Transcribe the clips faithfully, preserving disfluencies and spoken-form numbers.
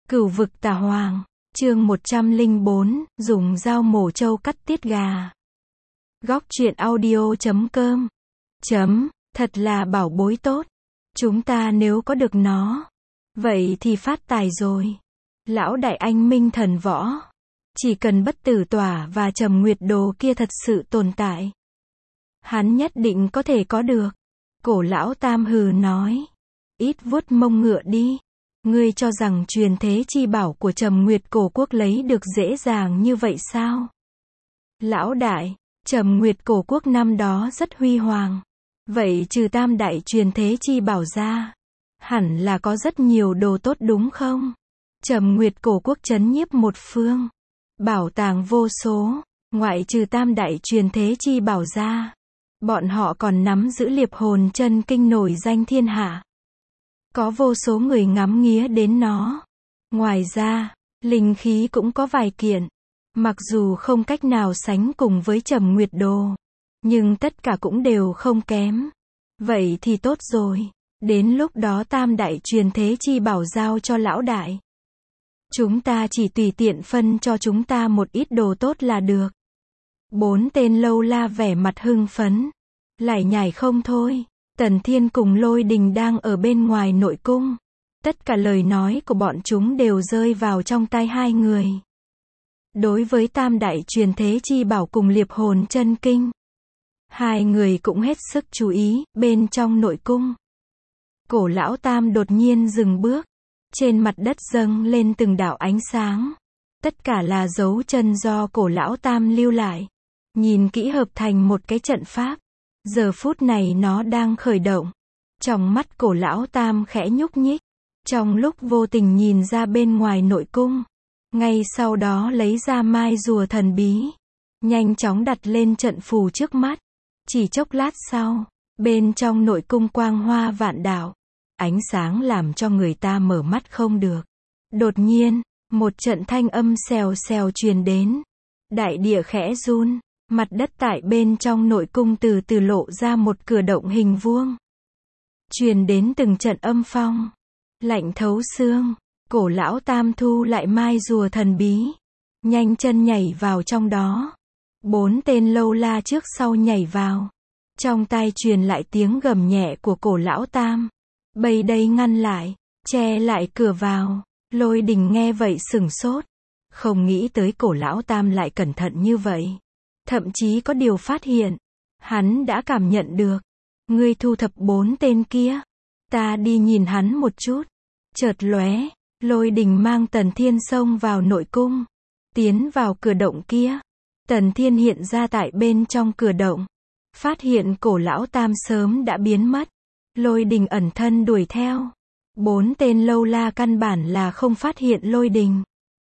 Cửu vực tà hoàng, chương một trăm lẻ bốn, dùng dao mổ trâu cắt tiết gà. Góc truyện audio chấm com. Chấm, thật là bảo bối tốt. Chúng ta nếu có được nó, vậy thì phát tài rồi. Lão đại anh minh thần võ. Chỉ cần bất tử tỏa và trầm nguyệt đồ kia thật sự tồn tại, hắn nhất định có thể có được. Cổ lão tam hừ nói. Ít vuốt mông ngựa đi. Ngươi cho rằng truyền thế chi bảo của Trầm Nguyệt cổ quốc lấy được dễ dàng như vậy sao? Lão đại, Trầm Nguyệt cổ quốc năm đó rất huy hoàng. Vậy trừ tam đại truyền thế chi bảo ra, hẳn là có rất nhiều đồ tốt đúng không? Trầm Nguyệt cổ quốc trấn nhiếp một phương, bảo tàng vô số, ngoại trừ tam đại truyền thế chi bảo ra, bọn họ còn nắm giữ liệp hồn chân kinh nổi danh thiên hạ. Có vô số người ngắm nghía đến nó. Ngoài ra, linh khí cũng có vài kiện. Mặc dù không cách nào sánh cùng với Trầm Nguyệt đồ, nhưng tất cả cũng đều không kém. Vậy thì tốt rồi. Đến lúc đó tam đại truyền thế chi bảo giao cho lão đại. Chúng ta chỉ tùy tiện phân cho chúng ta một ít đồ tốt là được. Bốn tên lâu la vẻ mặt hưng phấn. Lải nhải không thôi. Tần Thiên cùng Lôi Đình đang ở bên ngoài nội cung. Tất cả lời nói của bọn chúng đều rơi vào trong tai hai người. Đối với tam đại truyền thế chi bảo cùng liệp hồn chân kinh, hai người cũng hết sức chú ý. Bên trong nội cung, cổ lão tam đột nhiên dừng bước. Trên mặt đất dâng lên từng đạo ánh sáng. Tất cả là dấu chân do cổ lão tam lưu lại. Nhìn kỹ hợp thành một cái trận pháp. Giờ phút này nó đang khởi động. Trong mắt cổ lão tam khẽ nhúc nhích. Trong lúc vô tình nhìn ra bên ngoài nội cung. Ngay sau đó lấy ra mai rùa thần bí. Nhanh chóng đặt lên trận phù trước mắt. Chỉ chốc lát sau, bên trong nội cung quang hoa vạn đạo. Ánh sáng làm cho người ta mở mắt không được. Đột nhiên, một trận thanh âm xèo xèo truyền đến. Đại địa khẽ run. Mặt đất tại bên trong nội cung từ từ lộ ra một cửa động hình vuông. Truyền đến từng trận âm phong. Lạnh thấu xương. Cổ lão tam thu lại mai rùa thần bí. Nhanh chân nhảy vào trong đó. Bốn tên lâu la trước sau nhảy vào. Trong tai truyền lại tiếng gầm nhẹ của cổ lão tam. Bầy đây ngăn lại. Che lại cửa vào. Lôi Đình nghe vậy sửng sốt. Không nghĩ tới cổ lão tam lại cẩn thận như vậy. Thậm chí có điều phát hiện. Hắn đã cảm nhận được. Ngươi thu thập bốn tên kia. Ta đi nhìn hắn một chút. Chợt lóe, Lôi Đình mang Tần Thiên xông vào nội cung. Tiến vào cửa động kia. Tần Thiên hiện ra tại bên trong cửa động. Phát hiện cổ lão tam sớm đã biến mất. Lôi Đình ẩn thân đuổi theo. Bốn tên lâu la căn bản là không phát hiện Lôi Đình,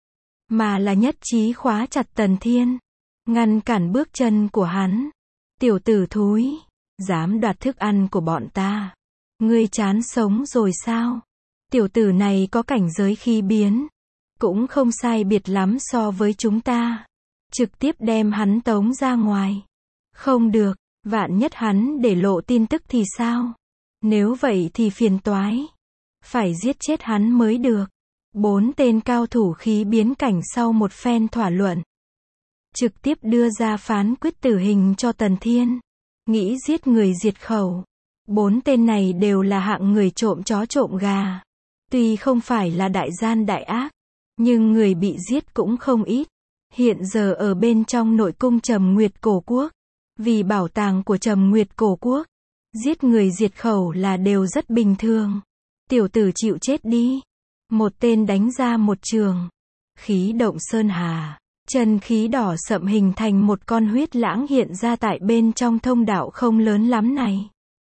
mà là nhất trí khóa chặt Tần Thiên. Ngăn cản bước chân của hắn. Tiểu tử thúi, dám đoạt thức ăn của bọn ta. Ngươi chán sống rồi sao? Tiểu tử này có cảnh giới khí biến. Cũng không sai biệt lắm so với chúng ta. Trực tiếp đem hắn tống ra ngoài. Không được, vạn nhất hắn để lộ tin tức thì sao? Nếu vậy thì phiền toái. Phải giết chết hắn mới được. Bốn tên cao thủ khí biến cảnh sau một phen thỏa luận. Trực tiếp đưa ra phán quyết tử hình cho Tần Thiên. Nghĩ giết người diệt khẩu. Bốn tên này đều là hạng người trộm chó trộm gà. Tuy không phải là đại gian đại ác, nhưng người bị giết cũng không ít. Hiện giờ ở bên trong nội cung Trầm Nguyệt cổ quốc. Vì bảo tàng của Trầm Nguyệt cổ quốc, giết người diệt khẩu là đều rất bình thường. Tiểu tử chịu chết đi. Một tên đánh ra một trường. Khí động sơn hà. Chân khí đỏ sậm hình thành một con huyết lãng hiện ra tại bên trong thông đạo không lớn lắm này.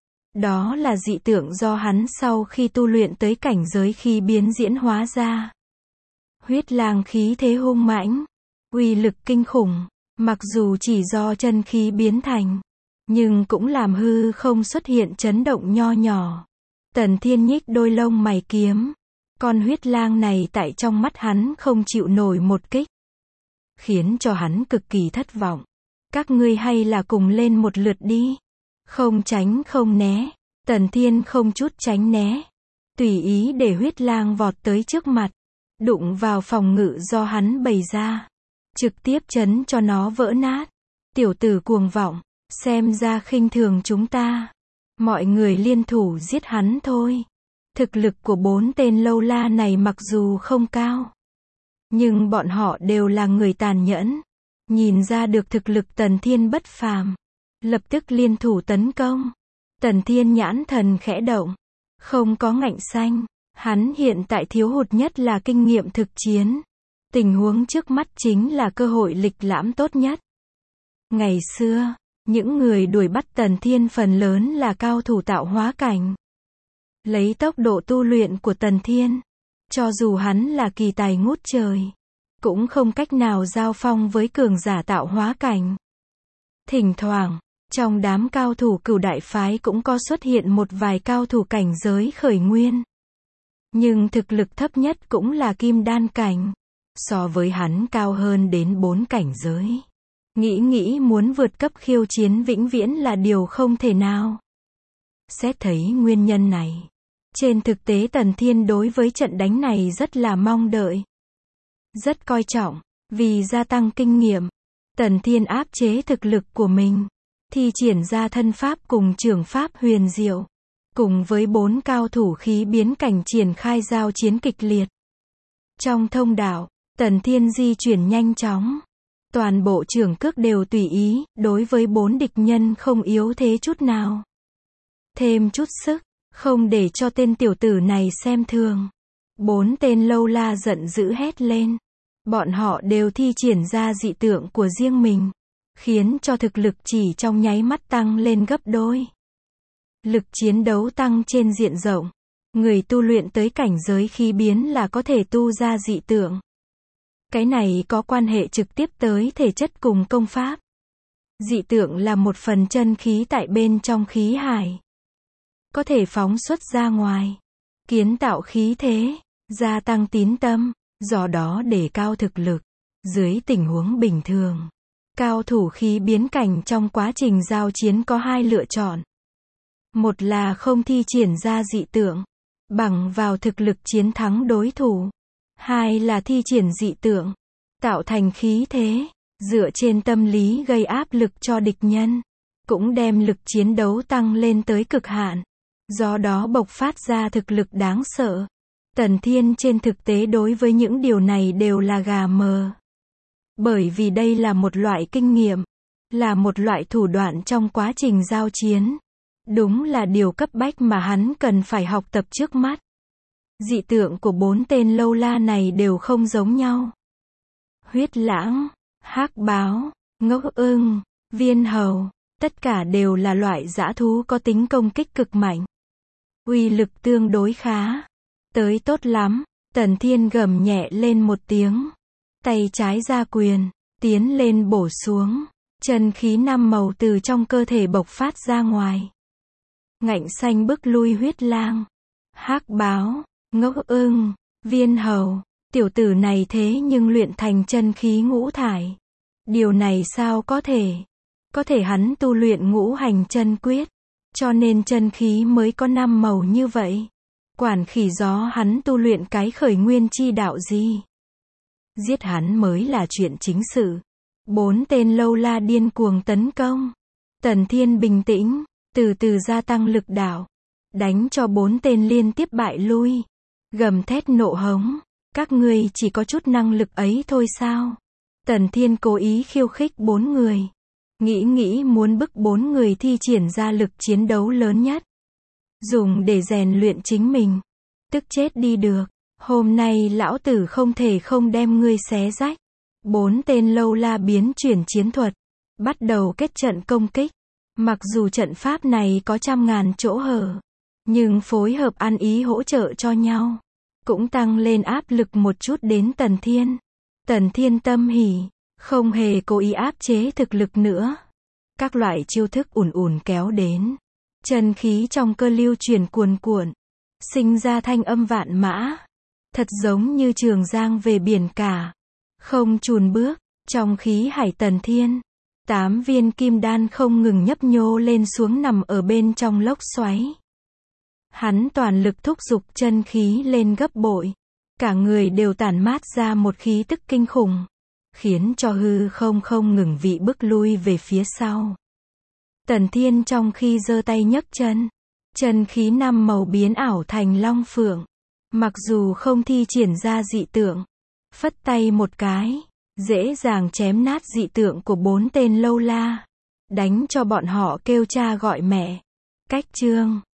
Đó là dị tượng do hắn sau khi tu luyện tới cảnh giới khí biến diễn hóa ra. Huyết lang khí thế hung mãnh, uy lực kinh khủng, mặc dù chỉ do chân khí biến thành, nhưng cũng làm hư không xuất hiện chấn động nho nhỏ. Tần Thiên nhích đôi lông mày kiếm. Con huyết lang này tại trong mắt hắn không chịu nổi một kích, khiến cho hắn cực kỳ thất vọng. Các ngươi hay là cùng lên một lượt đi. Không tránh không né. Tần Thiên không chút tránh né. Tùy ý để huyết lang vọt tới trước mặt. đụng vào phòng ngự do hắn bày ra, trực tiếp chấn cho nó vỡ nát. Tiểu tử cuồng vọng, xem ra khinh thường chúng ta. Mọi người liên thủ giết hắn thôi. Thực lực của bốn tên lâu la này mặc dù không cao, nhưng bọn họ đều là người tàn nhẫn. Nhìn ra được thực lực Tần Thiên bất phàm, lập tức liên thủ tấn công. Tần Thiên nhãn thần khẽ động, không có ngạnh xanh. Hắn hiện tại thiếu hụt nhất là kinh nghiệm thực chiến. Tình huống trước mắt chính là cơ hội lịch lãm tốt nhất. Ngày xưa, những người đuổi bắt Tần Thiên phần lớn là cao thủ tạo hóa cảnh. Lấy tốc độ tu luyện của Tần Thiên, cho dù hắn là kỳ tài ngút trời, cũng không cách nào giao phong với cường giả tạo hóa cảnh. Thỉnh thoảng, trong đám cao thủ Cửu đại phái cũng có xuất hiện một vài cao thủ cảnh giới khởi nguyên. Nhưng thực lực thấp nhất cũng là kim đan cảnh. So với hắn cao hơn đến bốn cảnh giới. Nghĩ nghĩ muốn vượt cấp khiêu chiến vĩnh viễn là điều không thể nào. Xét thấy nguyên nhân này, trên thực tế Tần Thiên đối với trận đánh này rất là mong đợi. Rất coi trọng, vì gia tăng kinh nghiệm, Tần Thiên áp chế thực lực của mình, thi triển ra thân pháp cùng trưởng pháp huyền diệu, cùng với bốn cao thủ khí biến cảnh triển khai giao chiến kịch liệt. Trong thông đạo, Tần Thiên di chuyển nhanh chóng. Toàn bộ trưởng cước đều tùy ý, đối với bốn địch nhân không yếu thế chút nào. Thêm chút sức, không để cho tên tiểu tử này xem thường. Bốn tên lâu la giận dữ hét lên. Bọn họ đều thi triển ra dị tượng của riêng mình, khiến cho thực lực chỉ trong nháy mắt tăng lên gấp đôi. Lực chiến đấu tăng trên diện rộng. Người tu luyện tới cảnh giới khí biến là có thể tu ra dị tượng. Cái này có quan hệ trực tiếp tới thể chất cùng công pháp. Dị tượng là một phần chân khí tại bên trong khí hải, có thể phóng xuất ra ngoài, kiến tạo khí thế, gia tăng tín tâm, do đó đề cao thực lực. Dưới tình huống bình thường, cao thủ khí biến cảnh trong quá trình giao chiến có hai lựa chọn. Một là không thi triển ra dị tượng, bằng vào thực lực chiến thắng đối thủ. Hai là thi triển dị tượng, tạo thành khí thế, dựa trên tâm lý gây áp lực cho địch nhân, cũng đem lực chiến đấu tăng lên tới cực hạn, do đó bộc phát ra thực lực đáng sợ. Tần Thiên trên thực tế đối với những điều này đều là gà mờ. Bởi vì đây là một loại kinh nghiệm, là một loại thủ đoạn trong quá trình giao chiến. Đúng là điều cấp bách mà hắn cần phải học tập trước mắt. Dị tượng của bốn tên lâu la này đều không giống nhau. Huyết lãng, hắc báo, ngốc ưng, viên hầu, tất cả đều là loại dã thú có tính công kích cực mạnh. Uy lực tương đối khá. Tới tốt lắm, Tần Thiên gầm nhẹ lên một tiếng. Tay trái ra quyền, tiến lên bổ xuống. Chân khí năm màu từ trong cơ thể bộc phát ra ngoài. Ngạnh xanh bức lui huyết lang, hắc báo, ngốc ưng, viên hầu. Tiểu tử này thế nhưng luyện thành chân khí ngũ thải. Điều này sao có thể? Có thể hắn tu luyện ngũ hành chân quyết, cho nên chân khí mới có năm màu như vậy. Quản khỉ gió hắn tu luyện cái khởi nguyên chi đạo gì? Giết hắn mới là chuyện chính sự. Bốn tên lâu la điên cuồng tấn công. Tần Thiên bình tĩnh, từ từ gia tăng lực đạo, đánh cho bốn tên liên tiếp bại lui. Gầm thét nộ hống. Các ngươi chỉ có chút năng lực ấy thôi sao? Tần Thiên cố ý khiêu khích bốn người. Nghĩ nghĩ muốn bức bốn người thi triển ra lực chiến đấu lớn nhất. Dùng để rèn luyện chính mình. Tức chết đi được. Hôm nay lão tử không thể không đem ngươi xé rách. Bốn tên lâu la biến chuyển chiến thuật. Bắt đầu kết trận công kích. Mặc dù trận pháp này có trăm ngàn chỗ hở, nhưng phối hợp ăn ý hỗ trợ cho nhau, cũng tăng lên áp lực một chút đến Tần Thiên. Tần Thiên tâm hỉ, không hề cố ý áp chế thực lực nữa. Các loại chiêu thức ùn ùn kéo đến. Chân khí trong cơ lưu chuyển cuồn cuộn, sinh ra thanh âm vạn mã. Thật giống như trường giang về biển cả. Không chùn bước, trong khí hải Tần Thiên. Tám viên kim đan không ngừng nhấp nhô lên xuống nằm ở bên trong lốc xoáy. Hắn toàn lực thúc giục chân khí lên gấp bội. Cả người đều tản mát ra một khí tức kinh khủng, khiến cho hư không không ngừng vị bước lui về phía sau. Tần Thiên trong khi giơ tay nhấc chân, chân khí năm màu biến ảo thành long phượng. Mặc dù không thi triển ra dị tượng, phất tay một cái, dễ dàng chém nát dị tượng của bốn tên lâu la, đánh cho bọn họ kêu cha gọi mẹ. Cách chương